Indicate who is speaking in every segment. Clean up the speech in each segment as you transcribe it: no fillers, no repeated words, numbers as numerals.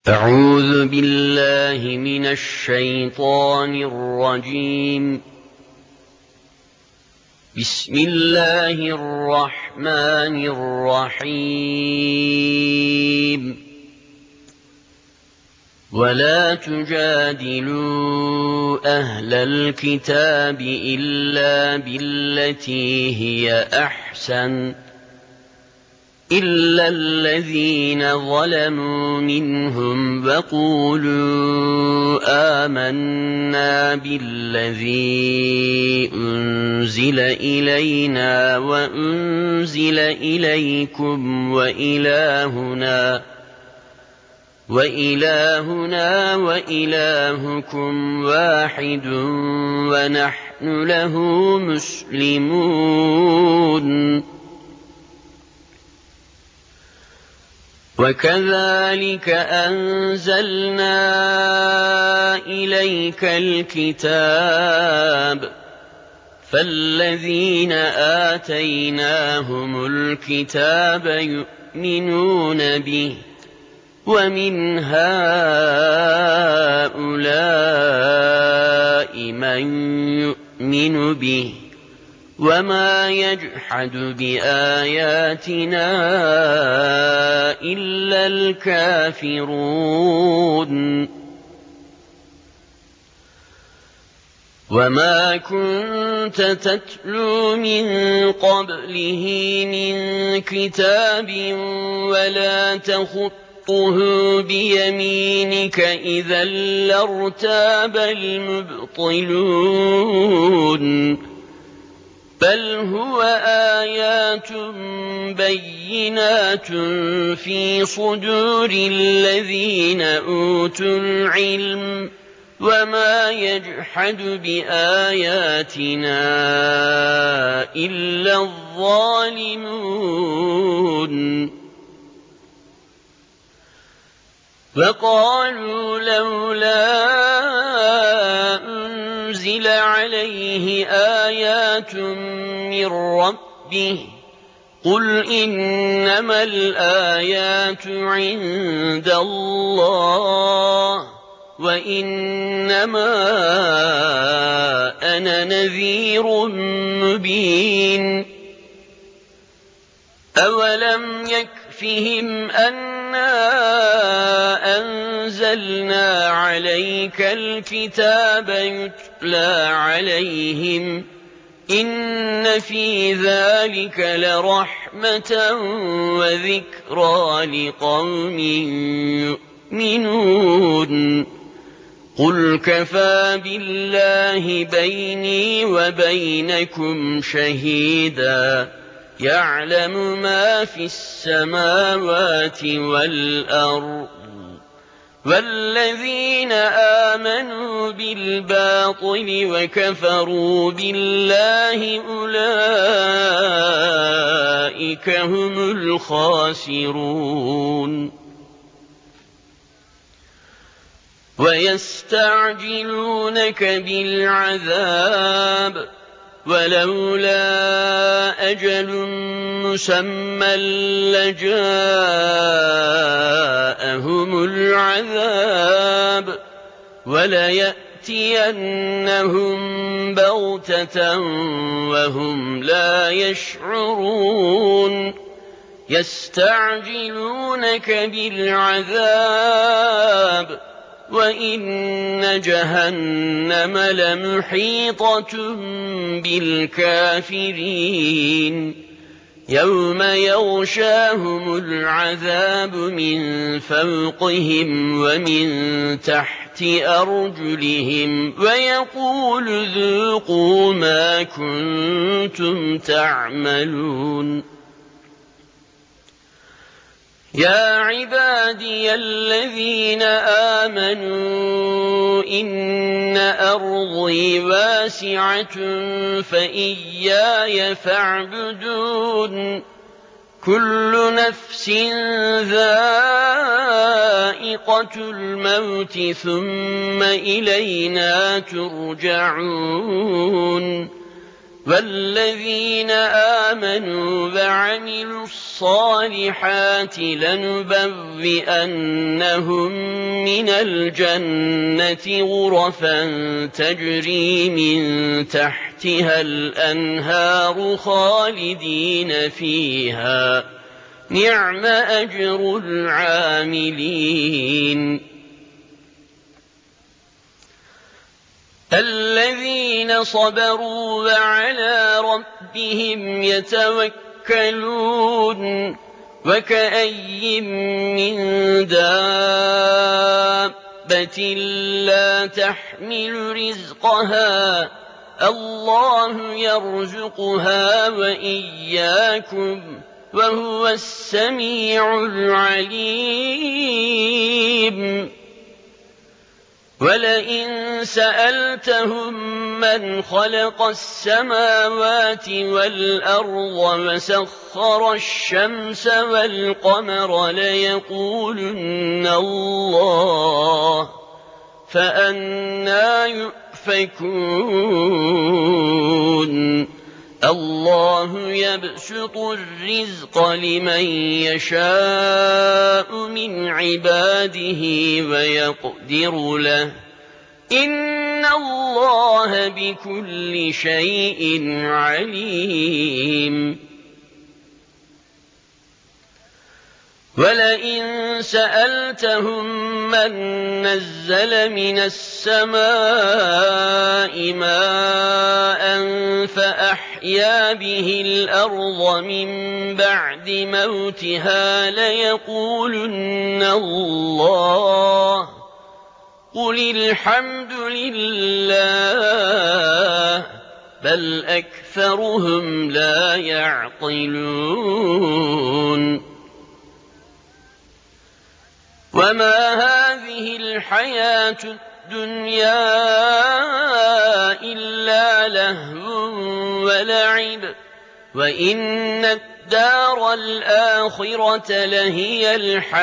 Speaker 1: أعوذ بالله من الشيطان الرجيم. بسم الله الرحمن الرحيم. ولا تجادلوا أهل الكتاب إلا بالتي هي أحسن إلا الذين ظلموا منهم وقولوا آمنا بالذي أنزل إلينا وأنزل إليكم وإلهنا وإلهكم واحد ونحن له مسلمون. وكذلك أنزلنا إليك الكتاب فالذين آتيناهم الكتاب يؤمنون به ومن هؤلاء من يؤمن به وما يجحد بآياتنا إلا الكافرون. وما كنت تتلو من قبله من كتاب ولا تخطه بيمينك إذا لارتاب المبطلون. بل هو آيات بينات في صدور الذين أوتوا العلم وما يجحد بآياتنا إلا الظالمون. وقالوا لولا أنزل عليه آيات من ربه قل إنما الآيات عند الله وإنما أنا نذير مبين. أولم يكفهم أنا أنزلنا عليك الكتاب يتلى عليهم إن في ذلك لرحمة وذكرى لقوم يؤمنون. قل كفى بالله بيني وبينكم شهيدا يعلم ما في السماوات والأرض والذين آمنوا بالباطل وكفروا بالله أولئك هم الخاسرون. ويستعجلونك بالعذاب ولولا أجل مسمى لجاءهم العذاب وليأتينهم بغتة وهم لا يشعرون. يستعجلونك بالعذاب وإن جهنم لمحيطة بالكافرين. يوم يغشاهم العذاب من فوقهم ومن تحت أرجلهم ويقول ذوقوا ما كنتم تعملون. يا عبادي الذين آمنوا إن أرضي واسعة فإياي فاعبدون. كل نفس ذائقة الموت ثم إلينا ترجعون. والذين آمنوا وعملوا الصالحات لنبوئنهم من الجنة غرفا تجري من تحتها الأنهار خالدين فيها نعم أجر العاملين الذين صبروا وعلى ربهم يتوكلون وكأي من دابة لا تحمل رزقها الله يرزقها وإياكم وهو السميع العليم ولئن سألتهم من خلق السماوات والأرض وسخر الشمس والقمر ليقولن الله فأنى يؤفكون الله يبسط الرزق لمن يشاء من عباده ويقدر له إن الله بكل شيء عليم ولئن سألتهم من نزل من السماء ماء فأحيا به الأرض من بعد موتها ليقولن الله قل الحمد لله بل أكثرهم لا يعقلون وما هذه الحياة الدنيا إلا لهو ولعب وإن الدار الآخرة لهي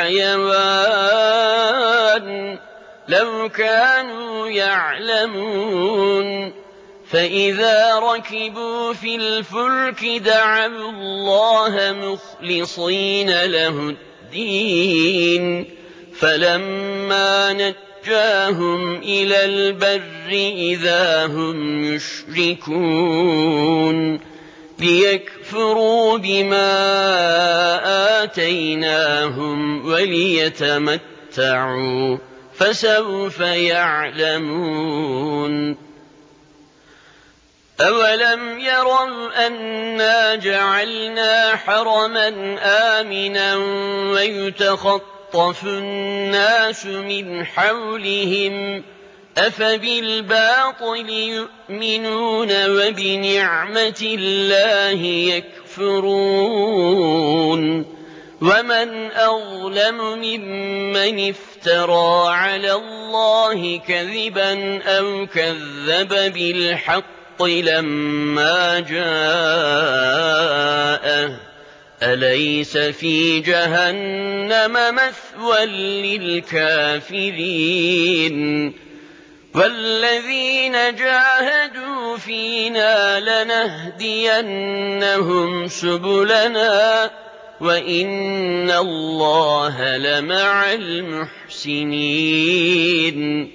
Speaker 1: الحيوان لو كانوا يعلمون فإذا ركبوا في الفلك دعوا الله مخلصين له الدين فلما نجاهم إلى البر إذا هم يشركون ليكفروا بما آتيناهم وليتمتعوا فسوف يعلمون أولم يروا أنا جعلنا حرما آمنا ويتخطف الناس من حولهم أفبالباطل يؤمنون وبنعمة الله يكفرون ومن أظلم ممن افترى على الله كذبا أو كذب بالحق لما جاءه أليس في جهنم مثوى للكافرين والذين جاهدوا فينا لنهدينهم سبلنا وإن الله لمع المحسنين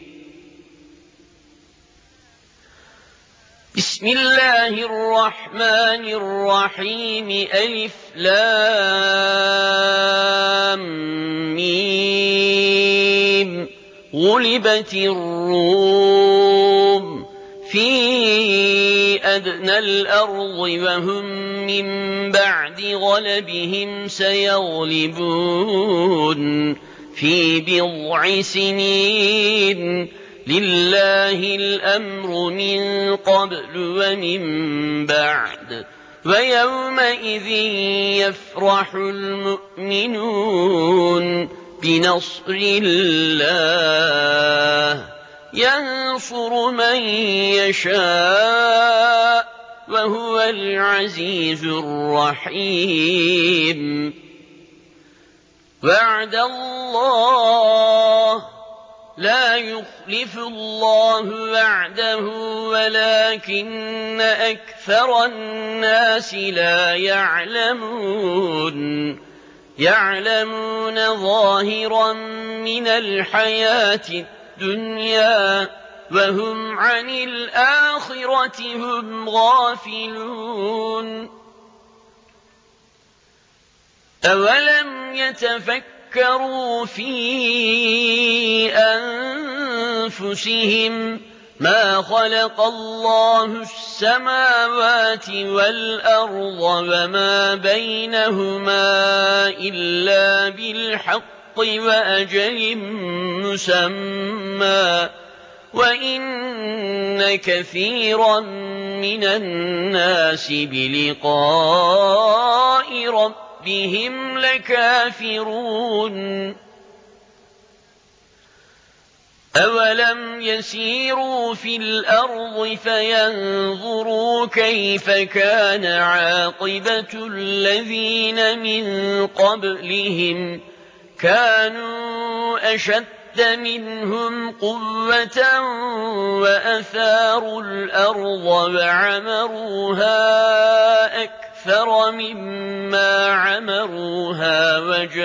Speaker 1: بسم الله الرحمن الرحيم ألف لام ميم غلبت الروم في أدنى الأرض وهم من بعد غلبهم سيغلبون في بضع سنين لله الأمر من قبل ومن بعد ويومئذ يفرح المؤمنون بنصر الله ينصر من يشاء وهو العزيز الرحيم وعد الله لا يخلف الله وعده ولكن أكثر الناس لا يعلمون ظاهرا من الحياة الدنيا وهم عن الآخرة هم غافلون أولم يتفكروا في أنفسهم ما خلق الله السماوات والأرض وما بينهما إلا بالحق وأجل مسمى وإن كثيرا من الناس بلقاء ربهم لكافرون أولم يسيروا في الأرض فينظروا كيف كان عاقبة الذين من قبلهم كانوا أشد منهم قوة وأثاروا الأرض وعمروها أكثر مما عمروها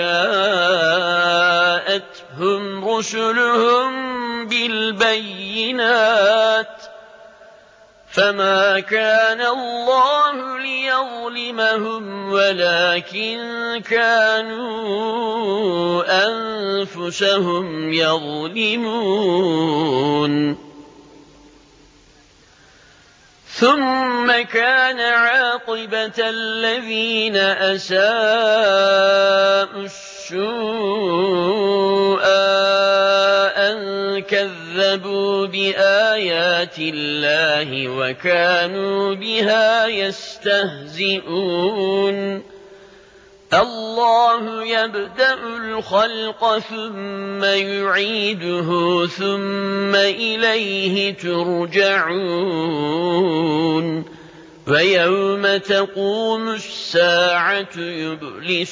Speaker 1: وجاءتهم رسلهم بالبينات فما كان الله ليظلمهم ولكن كانوا أنفسهم يظلمون ثم كان عاقبة الذين أساءوا السوء أن كذبوا بآيات الله وكانوا بها يستهزئون الله يبدأ الخلق ثم يعيده ثم إليه ترجعون ويوم تقوم الساعة يبلس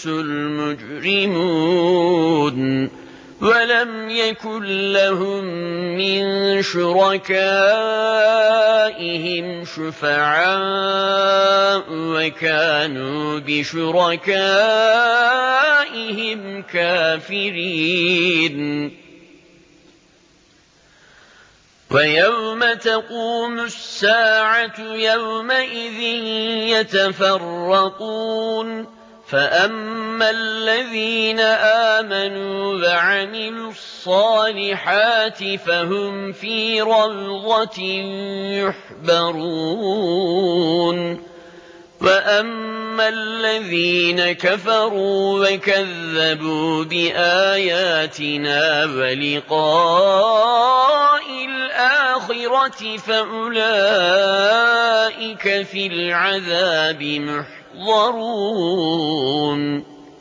Speaker 1: المجرمون ولم يكن لهم من شركائهم شفعاء وكانوا بشركائهم كافرين ويوم تقوم الساعة يومئذ يتفرقون فأما الذين آمنوا وعملوا الصالحات فهم في روضة يحبرون وأما الذين كفروا وكذبوا بآياتنا ولقاء الآخرة فأولئك في العذاب محضرون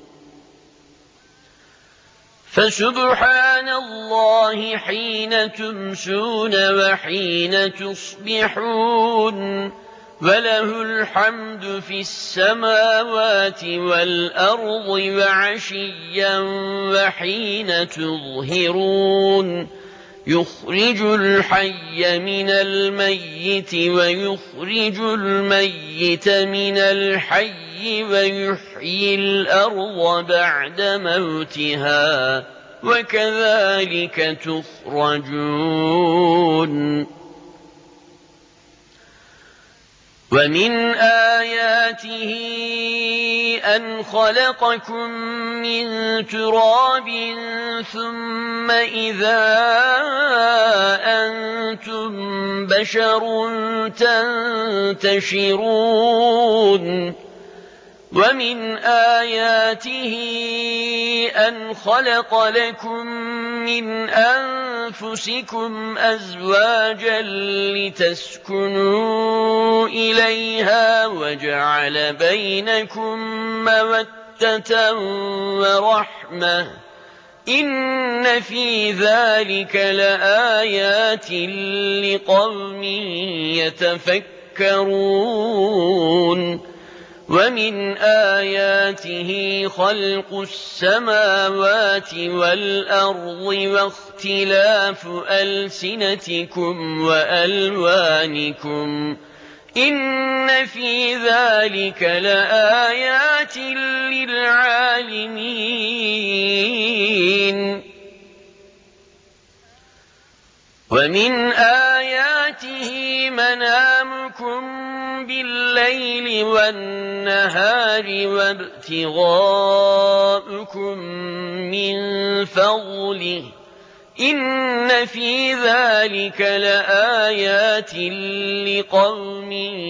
Speaker 1: فسبحان الله حين تمسون وحين تصبحون وله الحمد في السماوات والأرض وعشيا وحين تظهرون يخرج الحي من الميت ويخرج الميت من الحي ويحيي الأرض بعد موتها وكذلك تخرجون ومن آياته أن خلقكم من تراب ثم إذا أنتم بشر تنتشرون ومن آياته أن خلق لكم من أنفسكم أزواجا لتسكنوا إليها وجعل بينكم مودة ورحمة إن في ذلك لآيات لقوم يتفكرون ومن آياته خلق السماوات والأرض واختلاف ألسنتكم وألوانكم إن في ذلك لآيات للعالمين ومن آياته منامكم بالليل والنهار وابتغاؤكم من فضله إن في ذلك لآيات لقوم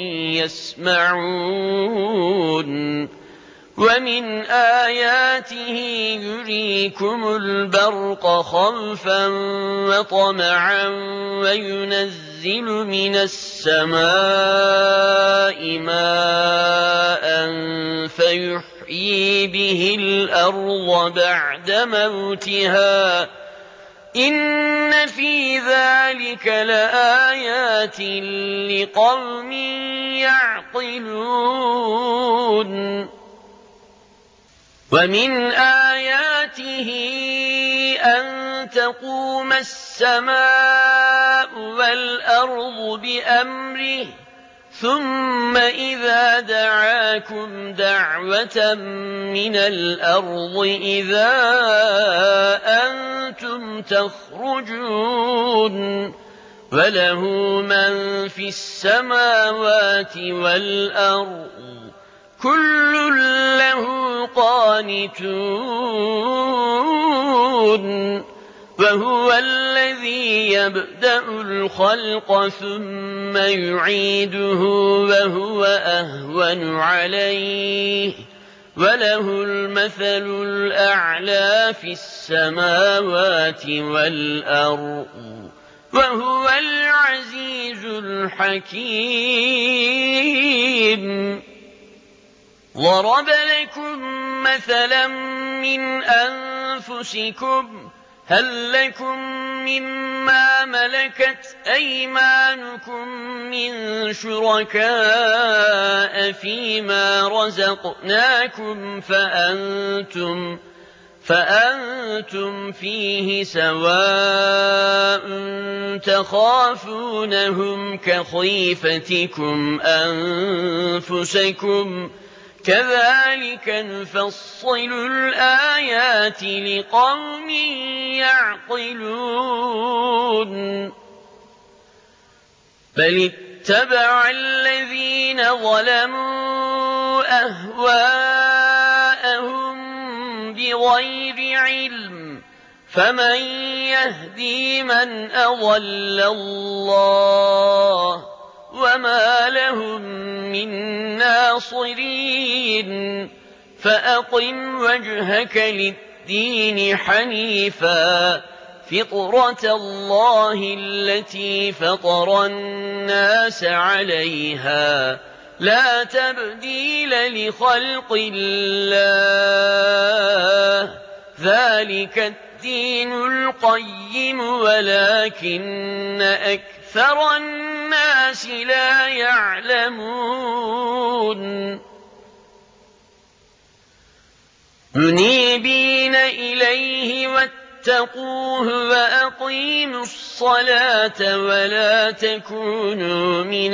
Speaker 1: يسمعون ومن آياته يريكم البرق خوفا وطمعا وينزل من السماء ماء فيحيي به الأرض بعد موتها إن في ذلك لآيات لقوم يعقلون ومن آياته أن تقوم السماء والأرض بأمره ثم إذا دعاكم دعوة من الأرض إذا أنتم تخرجون وله من في السماوات والأرض كل له قانتون وهو الذي يبدأ الخلق ثم يعيده وهو أهون عليه وله المثل الأعلى في السماوات والأرض وهو العزيز الحكيم ضرب لكم مثلا من أنفسكم هل لكم مما ملكت أيمانكم من شركاء فيما رزقناكم فأنتم فيه سواء تخافونهم كخيفتكم أنفسكم كذلك نفصل الآيات لقوم يعقلون بل اتبع الذين ظلموا أهواءهم بغير علم فمن يهدي من أضل الله وما لهم من ناصرين فأقم وجهك للدين حنيفا فطرة الله التي فطر الناس عليها لا تبديل لخلق الله ذلك الدين القيم ولكن أكثر الناس لا يعلمون منيبين إليه واتقوه وأقيموا الصلاة ولا تكونوا من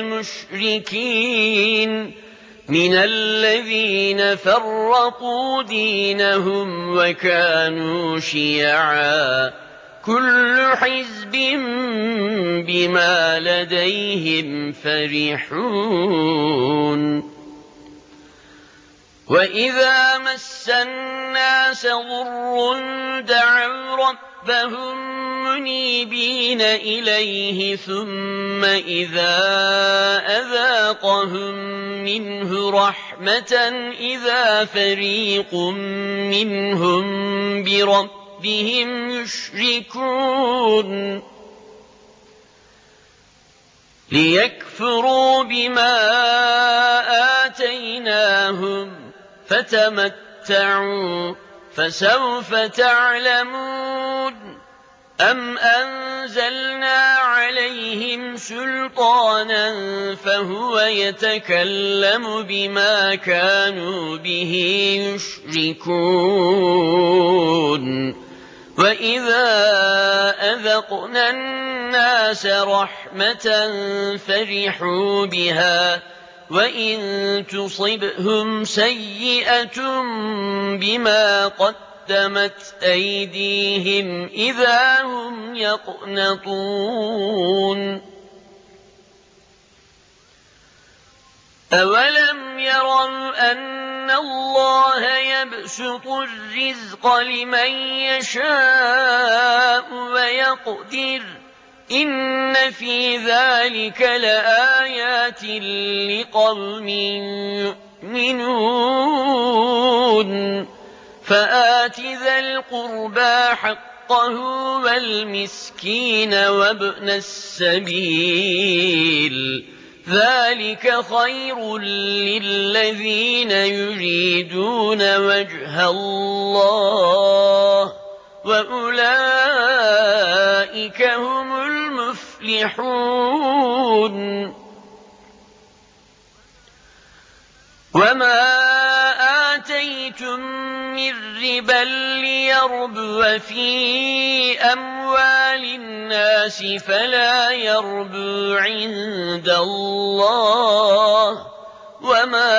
Speaker 1: المشركين من الذين فرقوا دينهم وكانوا شيعا كل حزب بما لديهم فرحون وإذا مس الناس ضر دعوا ربهم منيبين إليه ثم إذا أذاقهم منه رحمة إذا فريق منهم بربهم يشركون ليكفروا بما آتيناهم فتمتعوا فسوف تعلمون أم أنزلنا عليهم سلطانا فهو يتكلم بما كانوا به يشركون وإذا أذقنا الناس رحمة فرحوا بها وإن تصبهم سيئة بما قدمت أيديهم إذا هم يقنطون أولم يروا أن الله يبسط الرزق لمن يشاء ويقدر إن في ذلك لآيات لقوم يؤمنون فآت ذا القربى حقه والمسكين وابن السبيل ذلك خير للذين يريدون وجه الله وأولئك هم المفلحون وما آتيتم من ربا ليربو في أموال الناس فلا يربو عند الله وما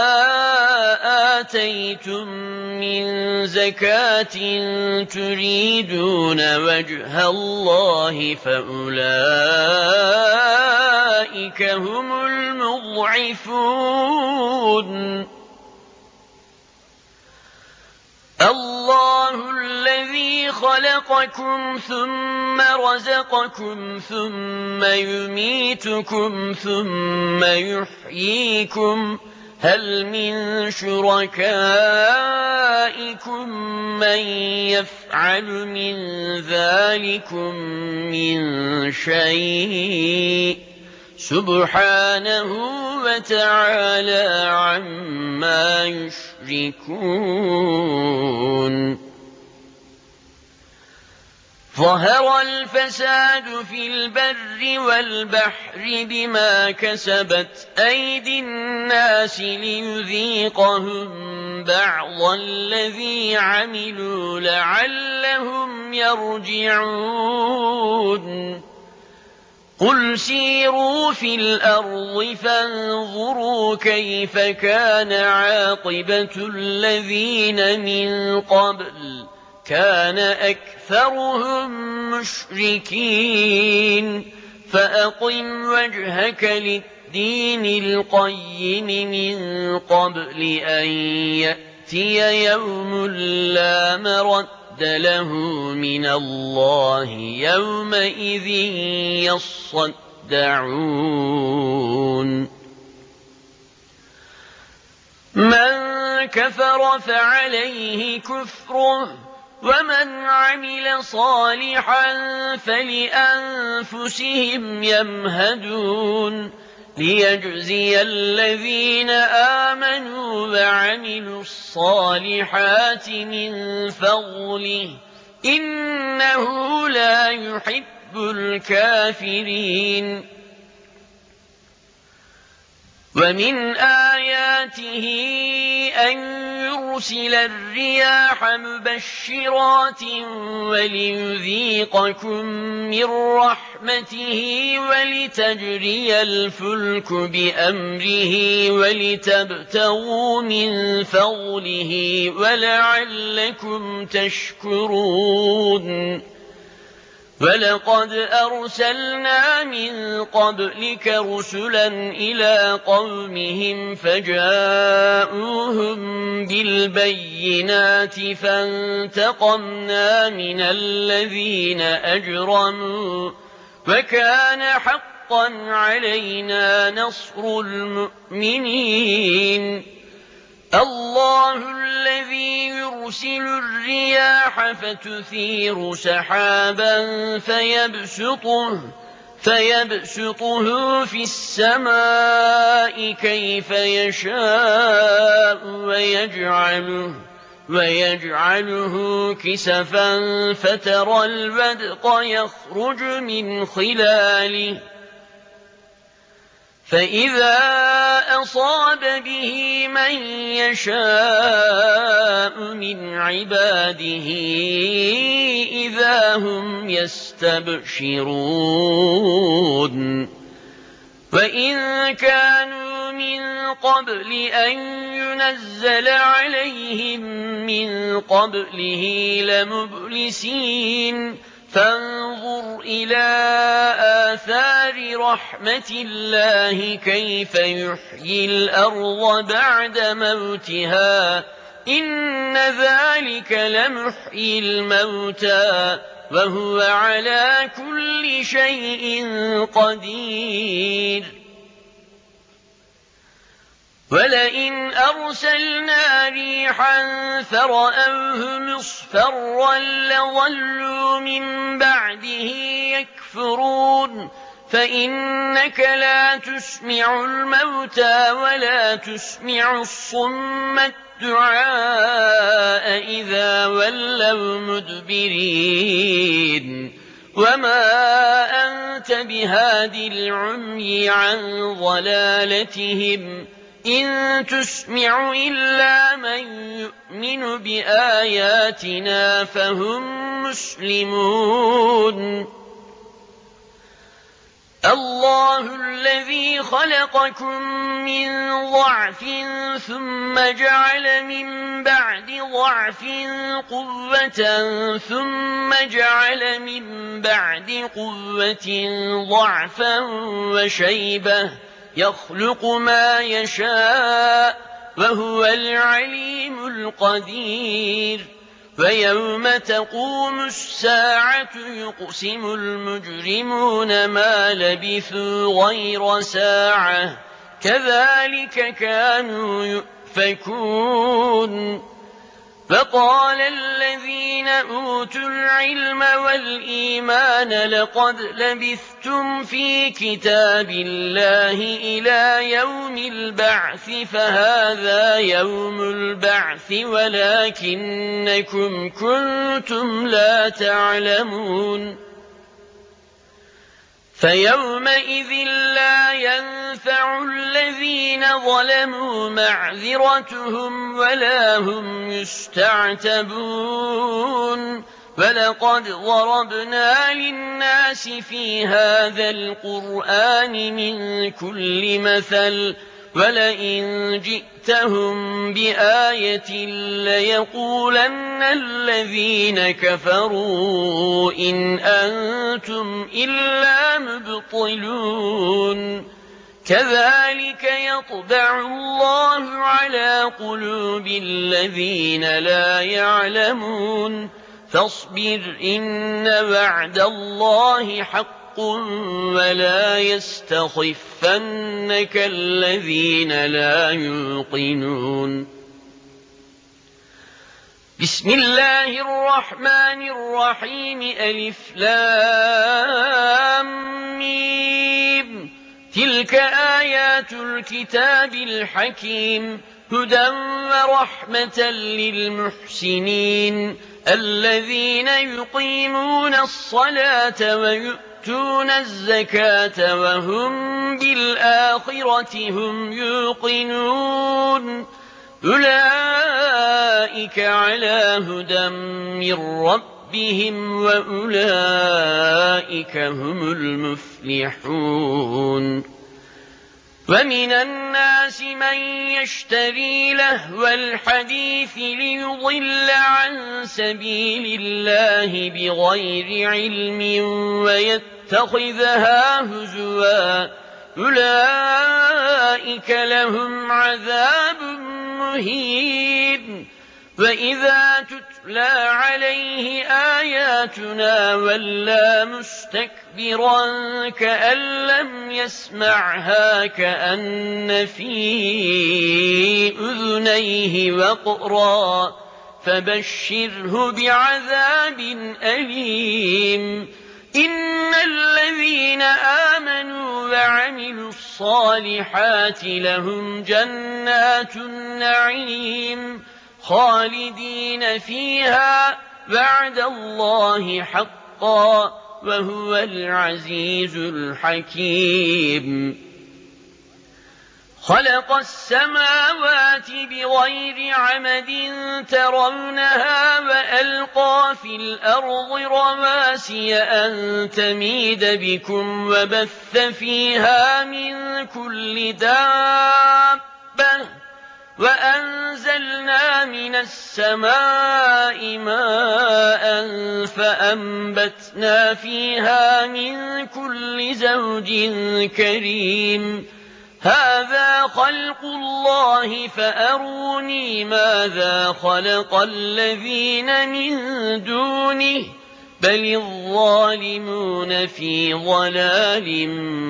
Speaker 1: آتيتم من زكاة تريدون وجه الله فأولئك هم المضعفون الله الذي خلقكم ثم رزقكم ثم يميتكم ثم يحييكم هل من شركائكم من يفعل من ذلكم من شيء سبحانه وتعالى عما يشركون ظهر الفساد في البر والبحر بما كسبت أيدي الناس ليذيقهم بعض الذي عملوا لعلهم يرجعون قل سيروا في الأرض فانظروا كيف كان عاقبة الذين من قبل كان أكثرهم مشركين فأقم وجهك للدين القيم من قبل أن يأتي يوم لا مرد له من الله يومئذ يصدعون من كفر فعليه كفره ومن عمل صالحا فلأنفسهم يمهدون ليجزي الذين آمنوا وعملوا الصالحات من فضله إنه لا يحب الكافرين ومن آياته أن يرسل الرياح مبشرات وليذيقكم من رحمته ولتجري الفلك بأمره ولتبتغوا من فضله ولعلكم تشكرون ولقد أرسلنا من قبلك رسلا إلى قومهم فجاءوهم بالبينات فانتقمنا من الذين أجرموا وكان حقا علينا نصر المؤمنين الله الذي يرسل الرياح فتثير سحابا فيبسطه في السماء كيف يشاء ويجعله كسفا فترى الودق يخرج من خلاله فإذا أصاب به من يشاء من عباده إذا هم يستبشرون وإن كانوا من قبل أن ينزل عليهم من قبله لمبلسين فانظر إلى آثار رحمة الله كيف يحيي الأرض بعد موتها إن ذلك لمحيي الموتى وهو على كل شيء قدير ولئن أرسلنا ريحا فرأوه مصفرا لظلوا من بعده يكفرون فإنك لا تسمع الموتى ولا تسمع الصم الدعاء إذا ولوا مدبرين وما أنت بهاد العمي عن ضلالتهم إن تسمع إلا من يؤمن بآياتنا فهم مسلمون الله الذي خلقكم من ضعف ثم جعل من بعد ضعف قوة ثم جعل من بعد قوة ضعفا وشيبة يخلق ما يشاء وهو العليم القدير ويوم تقوم الساعة يقسم المجرمون ما لبثوا غير ساعة كذلك كانوا يؤفكون فقال الذين أوتوا العلم والإيمان لقد لبثتم في كتاب الله إلى يوم البعث فهذا يوم البعث ولكنكم كنتم لا تعلمون فيومئذ لا ينفع الذين ظلموا معذرتهم ولا هم يستعتبون ولقد ضربنا للناس في هذا القرآن من كل مثل ولئن جئتهم بآية ليقولن الذين كفروا إن أنتم إلا مبطلون كذلك يطبع الله على قلوب الذين لا يعلمون فاصبر إن وعد الله حق ولا يستخفنك الذين لا يوقنون بسم الله الرحمن الرحيم ألف لام ميم تلك آيات الكتاب الحكيم هدى ورحمة للمحسنين الذين يقيمون الصلاة ويؤتون الزكاة وهم بالآخرة هم يوقنون أولئك على هدى من ربهم وأولئك هم المفلحون ومن الناس من يشتري لهو الحديث ليضل عن سبيل الله بغير علم ويتخذها هزوا أولئك لهم عذاب مهين وإذا تتلى عليه آياتنا ولى مستكبرا كأن لم يسمعها كأن في أذنيه وقرا فبشره بعذاب أليم إن الذين آمنوا وعملوا الصالحات لهم جنات النعيم خالدين فيها وعد الله حقا وهو العزيز الحكيم خلق السماوات بغير عمد ترونها وألقى في الأرض رواسي أن تميد بكم وبث فيها من كل دابة وأنزلنا من السماء ماء فأنبتنا فيها من كل زوج كريم هذا خلق الله فأروني ماذا خلق الذين من دونه بل الظالمون في ضلال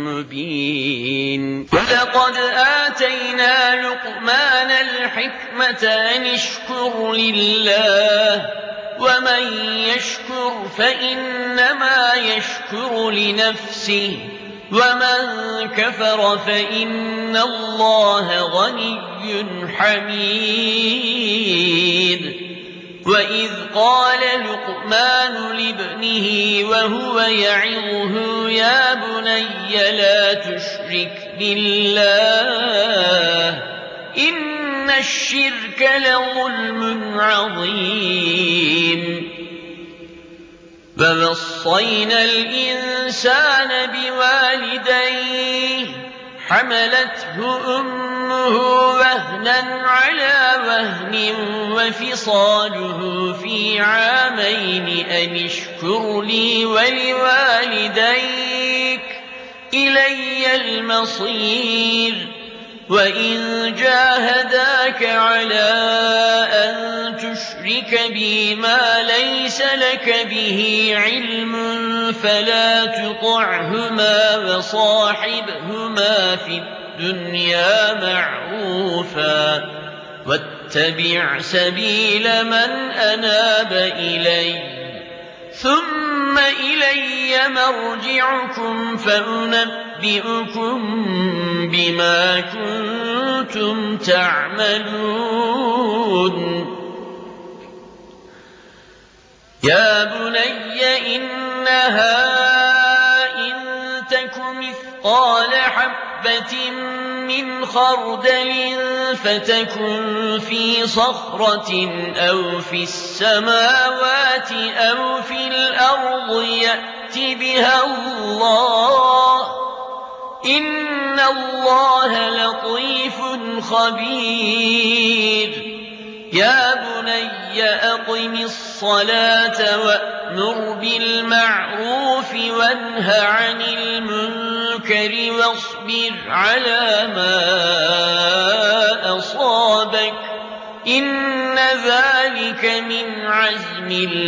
Speaker 1: مبين ولقد آتينا لقمان الحكمة أن اشكر لله ومن يشكر فإنما يشكر لنفسه ومن كفر فإن الله غني حميد وإذ قال لقمان لابنه وهو يعظه يا بني لا تشرك بالله إن الشرك لظلم عظيم ووصينا الإنسان بوالديه حملته أمه وهنا على وهن وفصاله في عامين أن اشكر لي ولوالديك إلي المصير وإن جاهداك على أن تشرك بي ما ليس لك به علم فلا تطعهما وصاحبهما في الدنيا معروفا واتبع سبيل من أناب إلي ثم إلي مرجعكم فأنبئكم بما كنتم تعملون يا بني إنها إن تك مثقال حبة من خردل فتكن في صخرة أو في السماوات أو في الأرض يأت بها الله إن الله لطيف خبير يا بني أقم الصلاة وأمر بالمعروف وانه عن المنكر واصبر على ما أصابك إن ذلك من عزم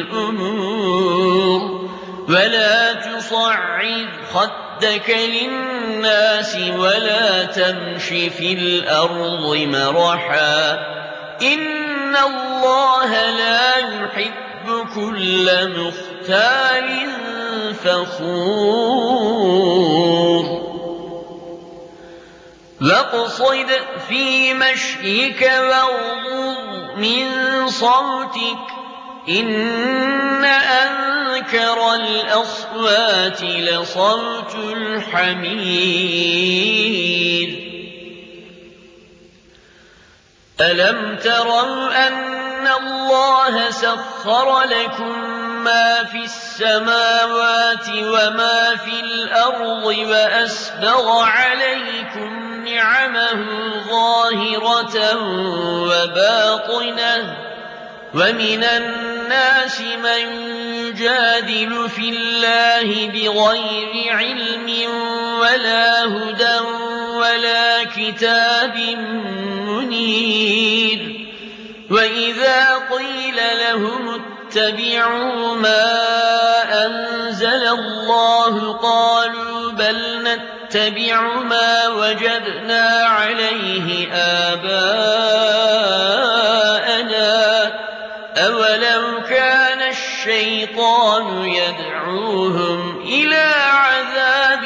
Speaker 1: الأمور ولا تصعر خدك للناس ولا تمش في الأرض مرحا إن الله لا يحب كل مختال فخور واقصد في مشيك واغضض من صوتك إن أنكر الأصوات لصوت الحمير ألم تروا أن الله سخر لكم ما في السماوات وما في الأرض وأسبغ عليكم نعمه ظاهرة وباطنة ومن الناس من يجادل في الله بغير علم ولا هدى ولا كتاب منير وإذا قيل لهم اتبعوا ما أنزل الله قالوا بل نتبع ما وجدنا عليه آباءنا أولو كان الشيطان يدعوهم إلى عذاب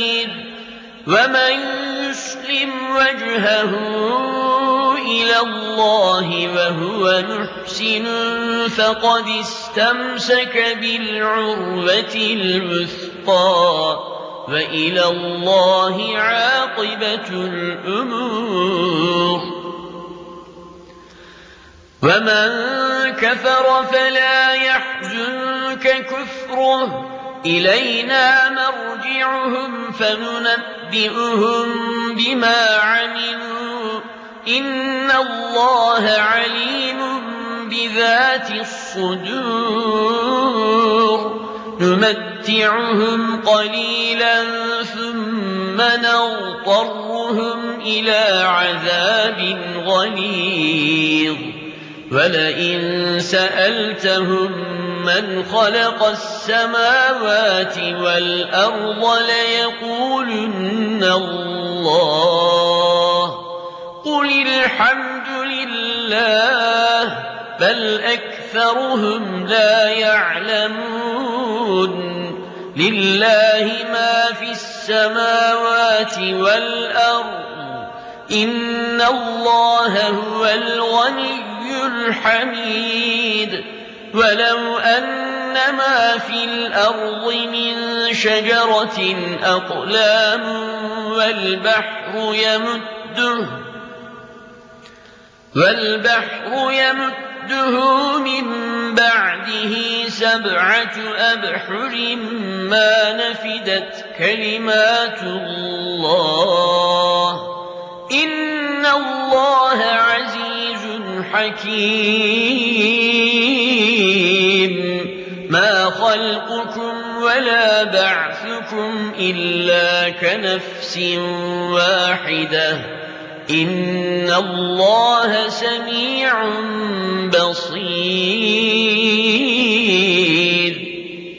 Speaker 1: السعير ومن يسلم وجهه إلى الله الله وهو محسن فقد استمسك بالعروة الوثقى وإلى الله عاقبة الأمور ومن كفر فلا يحزنك كفره إلينا مرجعهم فننبئهم بما عملوا إن الله عليم بذات الصدور نمتعهم قليلا ثم نضطرهم إلى عذاب غليظ ولئن سألتهم من خلق السماوات والأرض ليقولن الله قل الحمد لله بل أكثرهم لا يعلمون لله ما في السماوات والأرض إن الله هو الغني الحميد ولو أن ما في الأرض من شجرة أقلام والبحر يمده من بعده 7 أبحر ما نفدت كلمات الله إن الله عزيز حكيم ما خلقكم ولا بعثكم إلا كنفس واحدة إن الله سميع بصير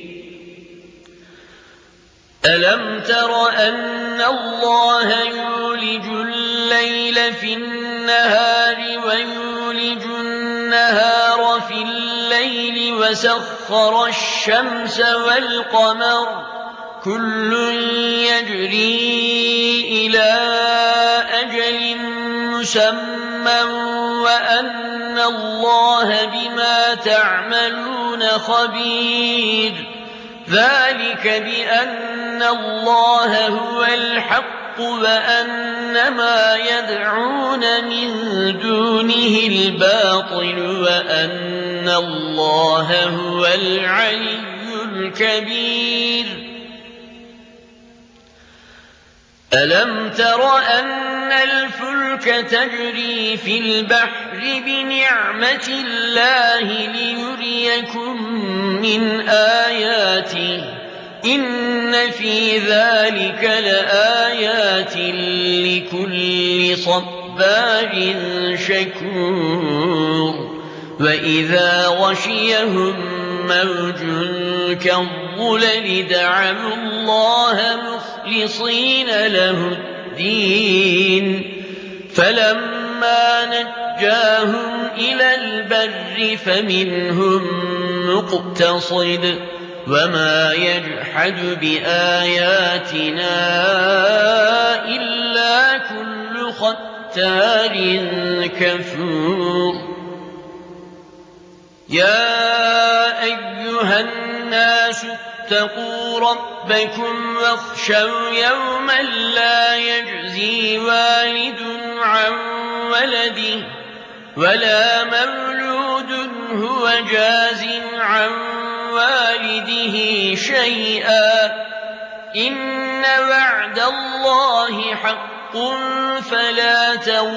Speaker 1: ألم تر أن الله يولج الليل في النهار ويولج النهار في الليل وسخر الشمس والقمر كل يجري إلى أجل مسمى وأن الله بما تعملون خبير ذلك بأن الله هو الحق وأن ما يدعون من دونه الباطل وأن الله هو العلي الكبير ألم تر أن الفلك تجري في البحر بنعمة الله ليريكم من آياته إن في ذلك لآيات لكل صبار شكور وإذا غشيهم موج كالظلل دعوا الله مخلصين له الدين فلما نجاهم إلى البر فمنهم مقتصد وما يجحد بآياتنا إلا كل ختار كفور يا أيها الناس اتقوا ربكم واخشوا يوما لا يجزي والد عن ولده ولا مولود هو جاز عن والده شيئا إن وعد الله حق فلا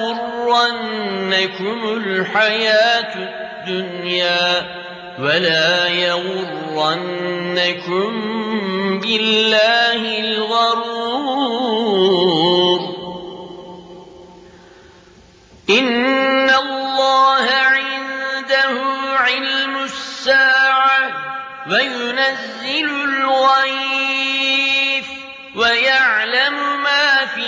Speaker 1: تغرنكم الحياة الدنيا ولا يغرنكم بالله الغرور إن الله عنده علم الساعة وينزل الغيث ويعلم ما في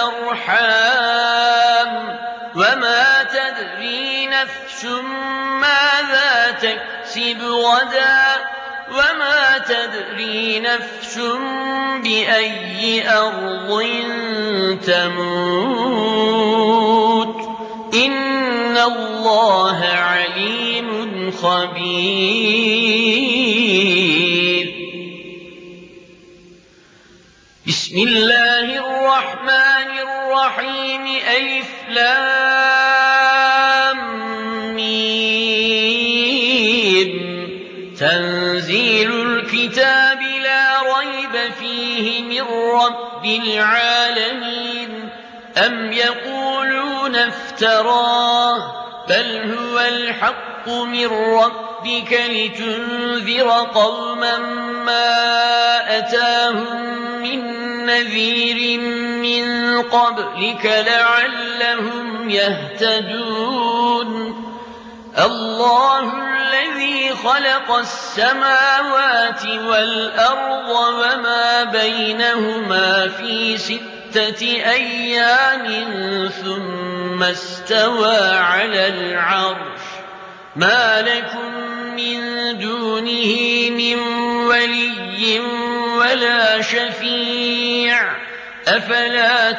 Speaker 1: الأرحام وما تدري نفس ماذا تكسب غدا وما تدري نفس بأي أرض تموت إن إِنَّ اللَّهَ عَلِيمٌ خَبِيرٌ. بسم الله الرحمن الرحيم. ألف لام ميم. تنزيل الكتاب لا ريب فيه من رب العالمين. أم يقولون افتراه بل هو الحق من ربك لتنذر قوما ما أتاهم من نذير من قبلك لعلهم يهتدون. الله الذي خلق السماوات والأرض وما بينهما في 6 أيام ثم استوى على العرش. ما لكم من دونه من ولي ولا شفيع أفلا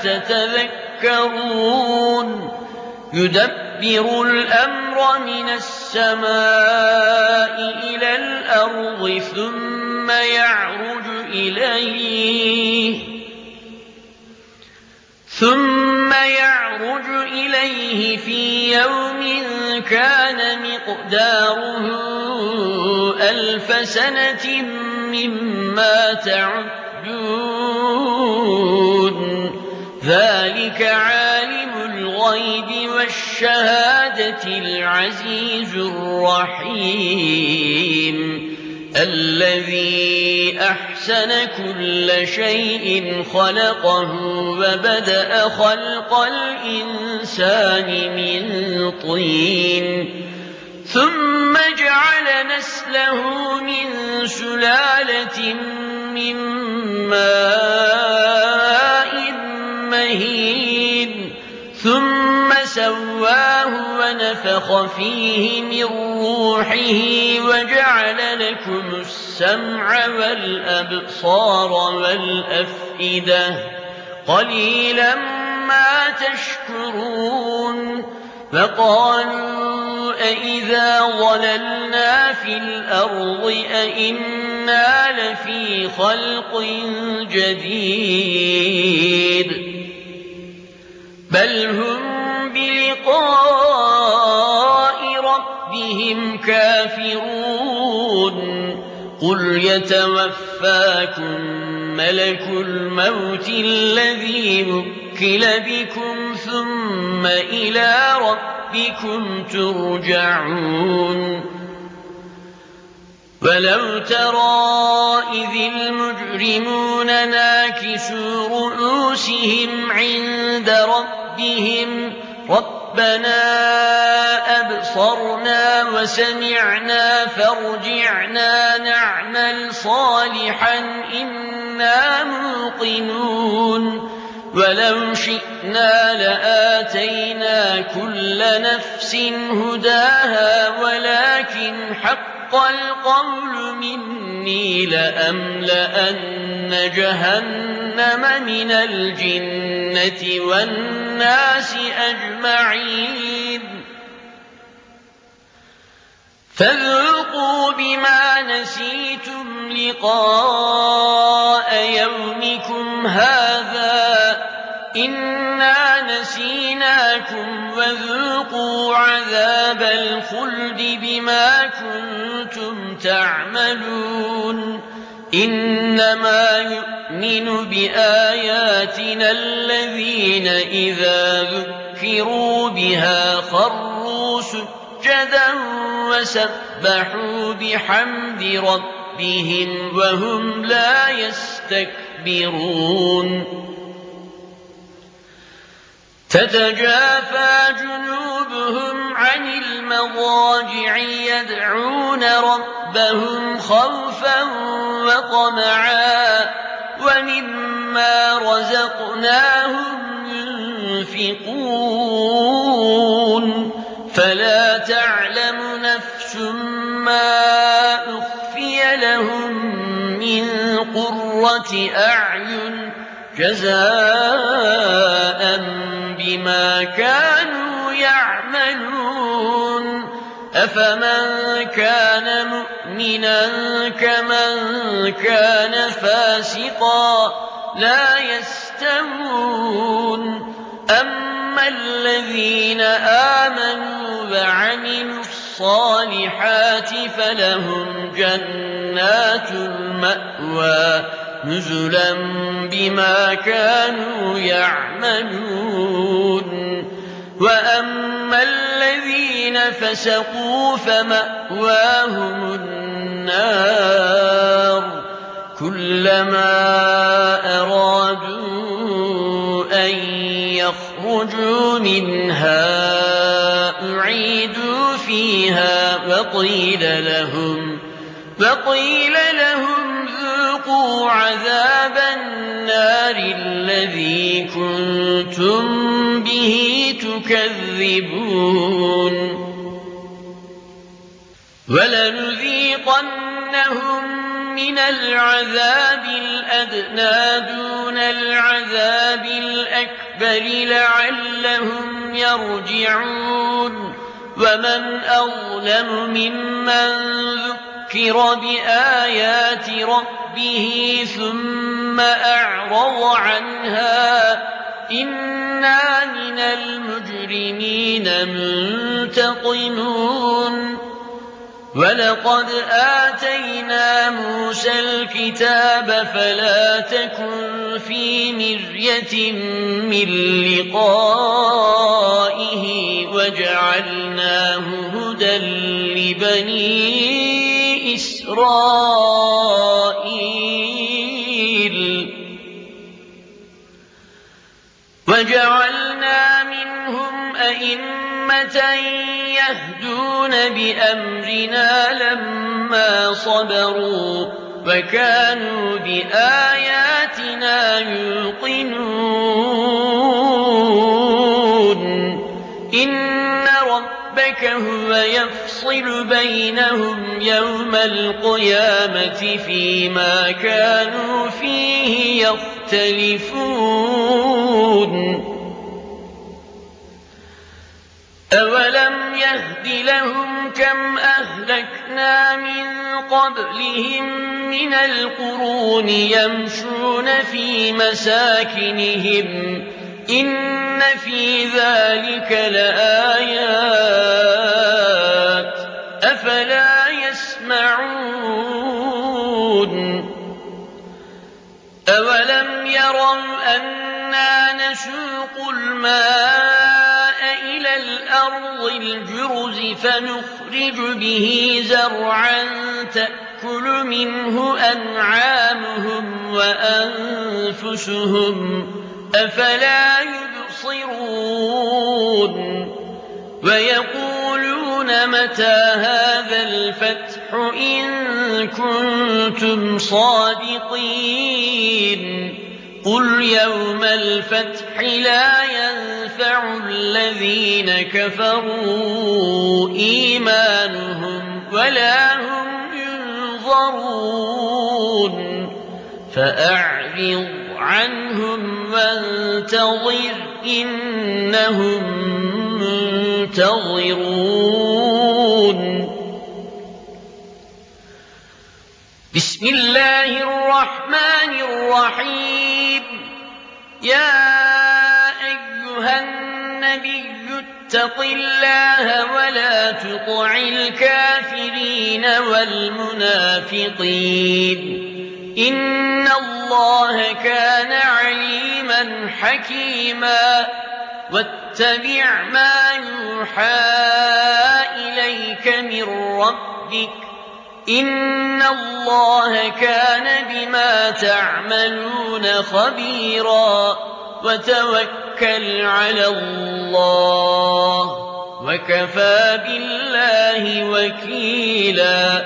Speaker 1: تتذكرون. يدبر الأمر من السماء إلى الأرض ثم يعرج إليه في يوم كان مقداره 1000 سنة مما تعدون. ذلك عالم الغيب والشهادة العزيز الرحيم. الذي أحسن كل شيء خلقه وبدأ خلق الإنسان من طين ثم جعل نسله من سلالة من ماء مهين ثم سواه ونفخ فيه من روحه وجعل لكم السمع والأبصار والأفئدة قليلا ما تشكرون. فقالوا أإذا ضللنا في الأرض أإنا لفي خلق جديد بل هم بلقاء ربهم كافرون. قل يتوفاكم ملك الموت الذي وكل بكم ثم إلى ربكم ترجعون. ولو ترى إذ المجرمون ناكسوا رؤوسهم عند ربهم ربنا أبصرنا وسمعنا فارجعنا نعمل صالحا إنا موقنون. ولو شئنا لآتينا كل نفس هداها ولكن حق القول مني لأملأن جهنم من الجنة والناس أجمعين. فذوقوا بما نسيتم لقاء يومكم هذا إنا نسيناكم وذوقوا عذاب الخلد بما كنتم تعملون. إنما يؤمن بآياتنا الذين إذا ذكروا بها خروا سجدا وسبحوا بحمد ربهم وهم لا يستكبرون. تتجافى جنوبهم عن المضاجع يدعون ربهم خوفا وطمعا ومما رزقناهم ينفقون. فلا تعلم نفس ما أخفي لهم من قرة أعين جزاء بما كانوا يعملون. تَعْمَلُونَ أَفَمَن كَانَ مُؤْمِنًا كَمَن كَانَ فَاسِقًا لَّا يَسْتَوُونَ أَمَّا الَّذِينَ آمَنُوا وَعَمِلُوا الصَّالِحَاتِ فَلَهُمْ جَنَّاتُ الْمَأْوَىٰ نُزُلًا بِمَا كَانُوا يَعْمَلُونَ وَأَمَّا الَّذِينَ فَسَقُوا فَمَأْوَاهُمُ النَّارُ كُلَّمَا أَرَادُوا أَن يَخْرُجُوا مِنْهَا أُعِيدُوا فِيهَا وَقِيلَ لَهُمْ ذُوقُوا عَذَابَ النَّارِ الَّذِي كُنتُم بِهِ تُكَذِّبُونَ وَلَنُذِيقَنَّهُم مِّنَ الْعَذَابِ الْأَدْنَىٰ دُونَ الْعَذَابِ الْأَكْبَرِ لَعَلَّهُمْ يَرْجِعُونَ وَمَنْ أَظْلَمُ مِمَّن ذُكِّرَ بِآيَاتِ رَبِّهِ ثُمَّ أَعْرَضَ عَنْهَا ۚ إِنَّا مِنَ الْمُجْرِمِينَ مُنتَقِمُونَ وَلَقَدْ آتَيْنَا مُوسَى الْكِتَابَ فَلَا تَكُن فِي مِرْيَةٍ مِّن لِّقَائِهِ وَجَعَلْنَاهُ هُدًى لِّبَنِي إِسْرَائِيلَ وَجَعَلْنَا مِنْهُمْ أَئِمَّةً يَهْدُونَ بِأَمْرِنَا لَمَّا صَبَرُوا وَكَانُوا بِآيَاتِنَا يُوقِنُونَ إِنَّ رَبَّكَ هُوَ يَفْصِلُ بَيْنَهُمْ يَوْمَ الْقِيَامَةِ فِيمَا كَانُوا فِيهِ يَخْتَلِفُونَ أَوَلَمْ يَهْدِ لَهُمْ كَمْ أَهْلَكْنَا مِن قَبْلِهِم مِّنَ الْقُرُونِ يَمْشُونَ فِي مَسَاكِنِهِمْ ۗ إِنَّ فِي ذَٰلِكَ لَآيَاتٍ ۖ أَفَلَا يَسْمَعُونَ أَوَلَمْ يَرَوْا أَنَّا نَسُوقُ الْمَاءَ إِلَى الْأَرْضِ الْجُرُزِ فَنُخْرِجُ بِهِ زَرْعًا تَأْكُلُ مِنْهُ أَنْعَامُهُمْ وَأَنفُسُهُمْ ۖ أَفَلَا يُبْصِرُونَ وَيَقُولُونَ مَتَىٰ هَٰذَا الْفَتْحُ إِن كُنتُمْ صَادِقِينَ قُلْ يَوْمَ الْفَتْحِ لَا يَنفَعُ الَّذِينَ كَفَرُوا إِيمَانُهُمْ وَلَا هُمْ يُنظَرُونَ فَأَعْرِضْ عَنْهُمْ وَانتَظِرْ إِنَّهُم مُّنتَظِرُونَ بسم الله الرحمن الرحيم يا أيها النبي اتق الله ولا تطع الكافرين والمنافقين إن الله كان عليما حكيما واتبع ما يوحى إليك من ربك إن الله كان بما تعملون خبيرا وتوكل على الله وكفى بالله وكيلا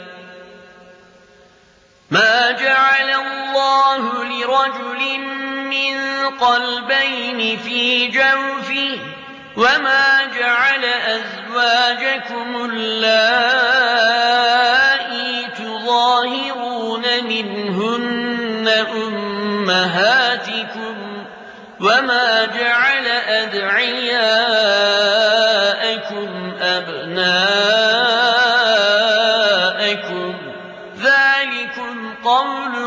Speaker 1: ما جعل الله لرجل من قلبين في جوفه وما جعل أزواجكم اللائي تظاهرون منهن أمهاتكم وما جعل أدعياءكم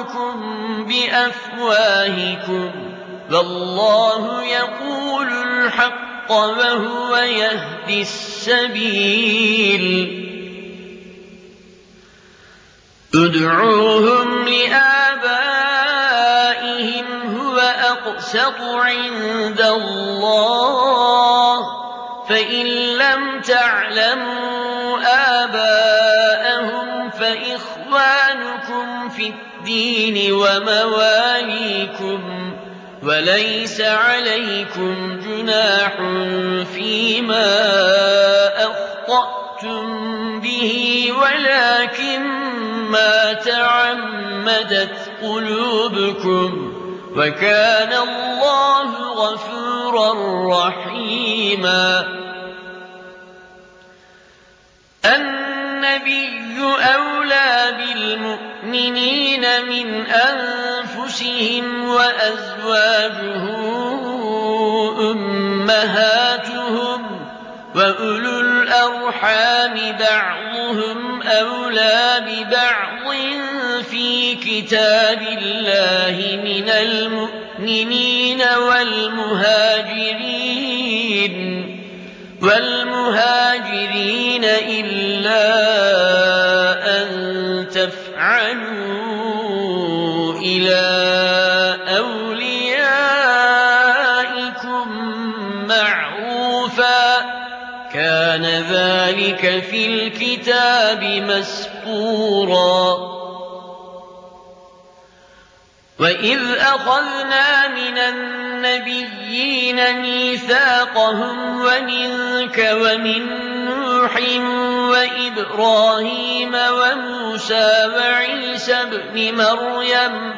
Speaker 1: قولكم بأفواهكم والله يقول الحق وهو يهدي السبيل ادعوهم لآبائهم هو أقسط عند الله فإن لم تعلموا آباءهم فإخوانكم في الدين ومواليكم وليس عليكم جناح فيما أخطأتم به ولكن ما تعمدت قلوبكم وكان الله غفورا رحيما النبي أولى بالمؤمنين من أنفسهم وأزواجه أمهاتهم وأولو الأرحام بعضهم أولى ببعض في كتاب الله من المؤمنين والمهاجرين إلا أن تفعلوا إلى أوليائكم معروفا كان ذلك في الكتاب مسطورا وإذ أخذنا من النبيين ميثاقهم ومنك ومن نوح وإبراهيم وموسى وعيسى ابن مريم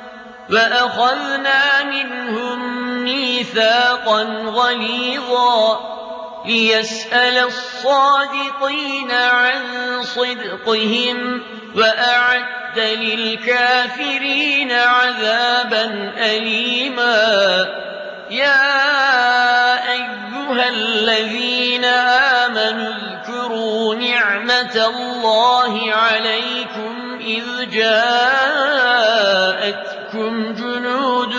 Speaker 1: وأخذنا منهم ميثاقا غليظا ليسأل الصادقين عن صدقهم وأعد للكافرين عذابا أليما يا أيها الذين آمنوا اذكروا نعمة الله عليكم إذ جاءتكم جنود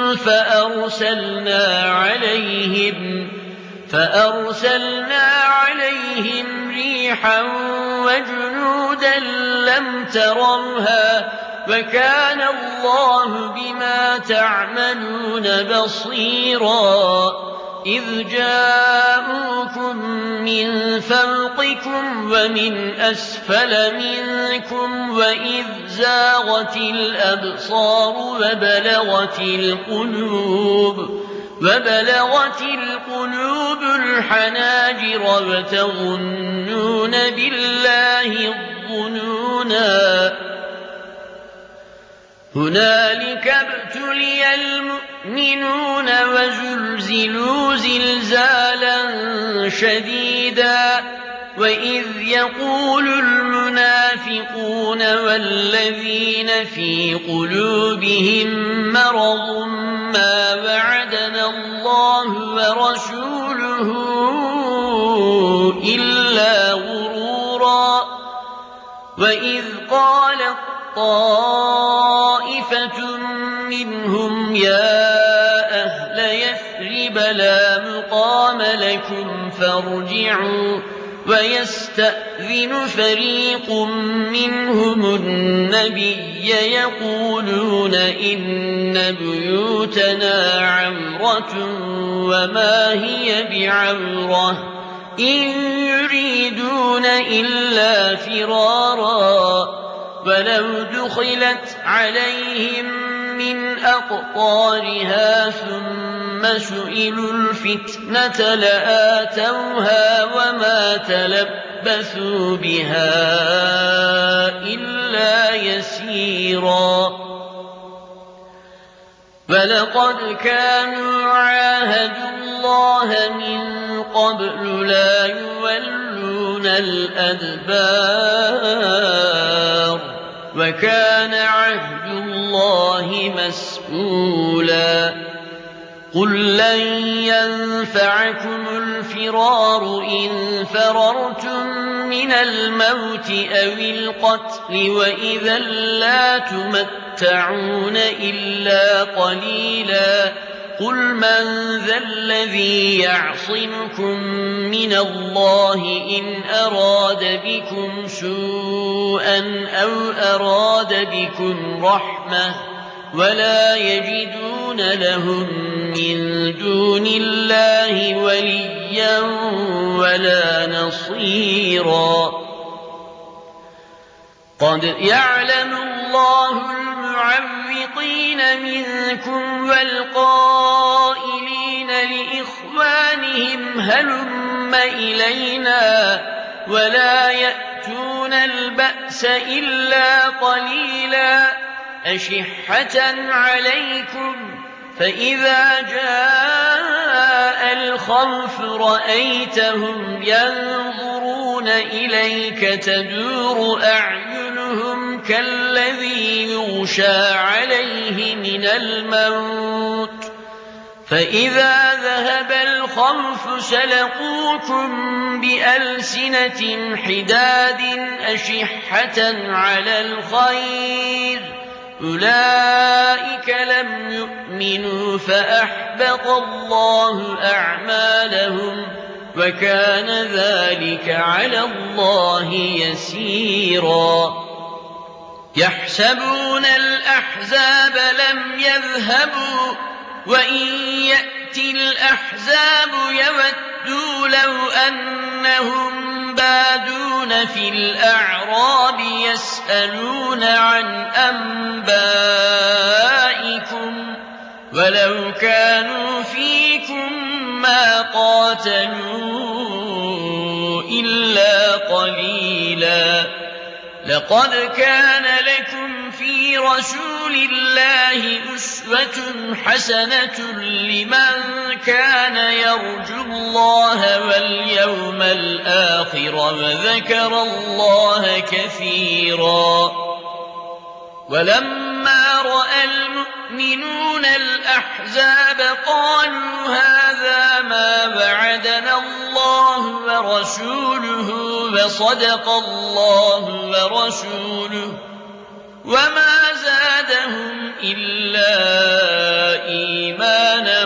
Speaker 1: فأرسلنا عليهم ريحا وجنودا لم تروها وكان الله بما تعملون بصيرا إذ جاءوكم من فوقكم ومن أسفل منكم وإذ زاغت الأبصار وبلغت القلوب الحناجر وتظنون بالله الظنونا هنالك ابتلي المؤمنون وزلزلوا زلزالا شديدا وإذ يقول المنافقون والذين في قلوبهم مرض ما وعدنا الله ورسوله إلا غرورا وإذ قالت طائفة منهم يا أهل يثرب لا مقام لكم فارجعوا ويستأذن فريق منهم النبي يقولون إن بيوتنا عورة وما هي بعورة إن يريدون إلا فرارا ولو دخلت عليهم من أقطارها ثم سئلوا الفتنة لآتوها وما تلبثوا بها إلا يسيرا ولقد كانوا عاهدوا الله من قبل لا يولون الأدبار وكان عهد الله مسئولا قل لن ينفعكم الفرار إن فررتم من الموت أو القتل وإذا لا تمتعون تتمتعون إلا قليلا قل من ذا الذي يعصمكم من الله إن أراد بكم سوءا أو أراد بكم رحمة ولا يجدون لهم من دون الله وليا ولا نصيرا قد يعلم الله المعوقين منكم والقائلين لإخوانهم هلم إلينا ولا يأتون البأس إلا قليلا أشحة عليكم فإذا جاء الخوف رأيتهم ينظرون إليك تدور أعينهم كالذي يغشى عليه من الموت فإذا ذهب الخوف سلقوكم بألسنة حداد أشحة على الخير أولئك لم يؤمنوا فأحبط الله أعمالهم وكان ذلك على الله يسيرا يحسبون الأحزاب لم يذهبوا وإن يأتي الأحزاب يودوا لو أنهم بادون في الأعراب يسألون عن أنبائكم ولو كانوا فيكم ما قاتلوا إلا قليلا لقد كان لكم في رسول الله أسوة حسنة لمن كان يرجو الله واليوم الآخر وذكر الله كثيرا ولما رأى المؤمنون الأحزاب قالوا هذا ما وعدنا الله ورسوله وصدق الله ورسوله وما زادهم إلا إيمانا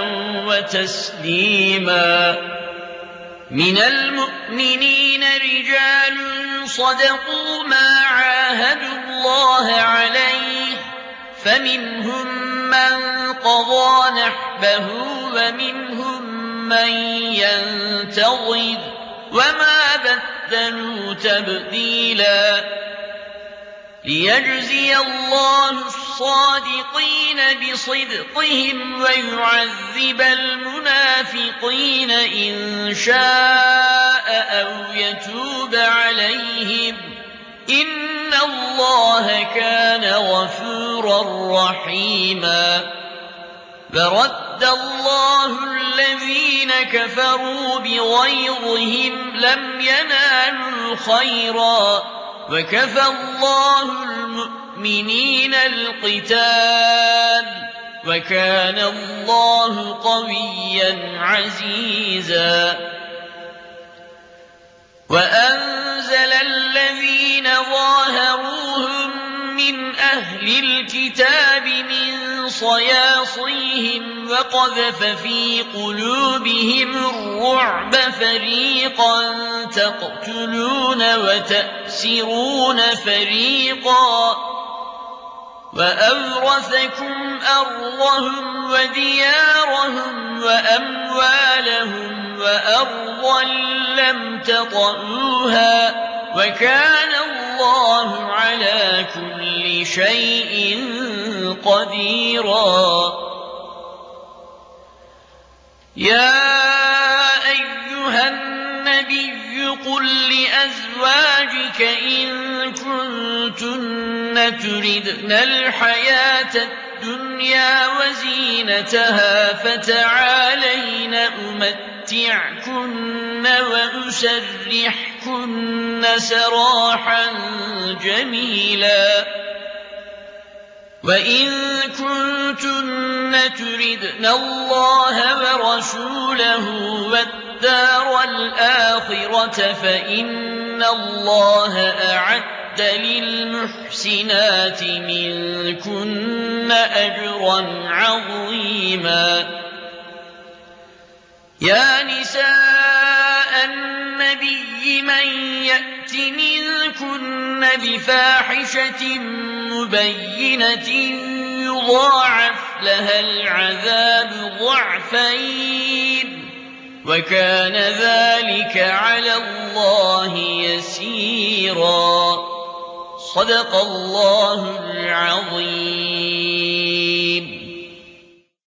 Speaker 1: وتسليما من المؤمنين رجال صدقوا ما عاهدوا الله عليه فمنهم من قضى نحبه ومنهم من ينتظر وما بدلوا تبديلا ليجزي الله الصادقين بصدقهم ويعذب المنافقين إن شاء أو يتوب عليهم إن الله كان غفورا رحيما فرد الله الذين كفروا بغيظهم لم ينالوا خيرا وكفى الله المؤمنين القتال وكان الله قويا عزيزا وأنزل الذين ظاهروهم من أهل الكتاب من صياصيهم وقذف في قلوبهم الرعب فريقا تقتلون وتأسرون فريقا وأورثكم أرضهم وديارهم وأموالهم وأرضا لم تطئوها وكان الله على كل شيء قديرا يا أيها النبي قل لأزواجك إن كنتن تردن الحياة الدنيا وزينتها فتعالين أمتعكن وأسرحكن سراحا جميلا وإن كنتن تردن الله ورسوله والدار الآخرة فإن الله أعد للمحسنين المحسنات منكن أجرا عظيما. يا نساء النبي من يأت منكن بفاحشة مبينة يضاعف لها العذاب ضعفين وكان ذلك على الله يسيرا. صدق الله العظيم.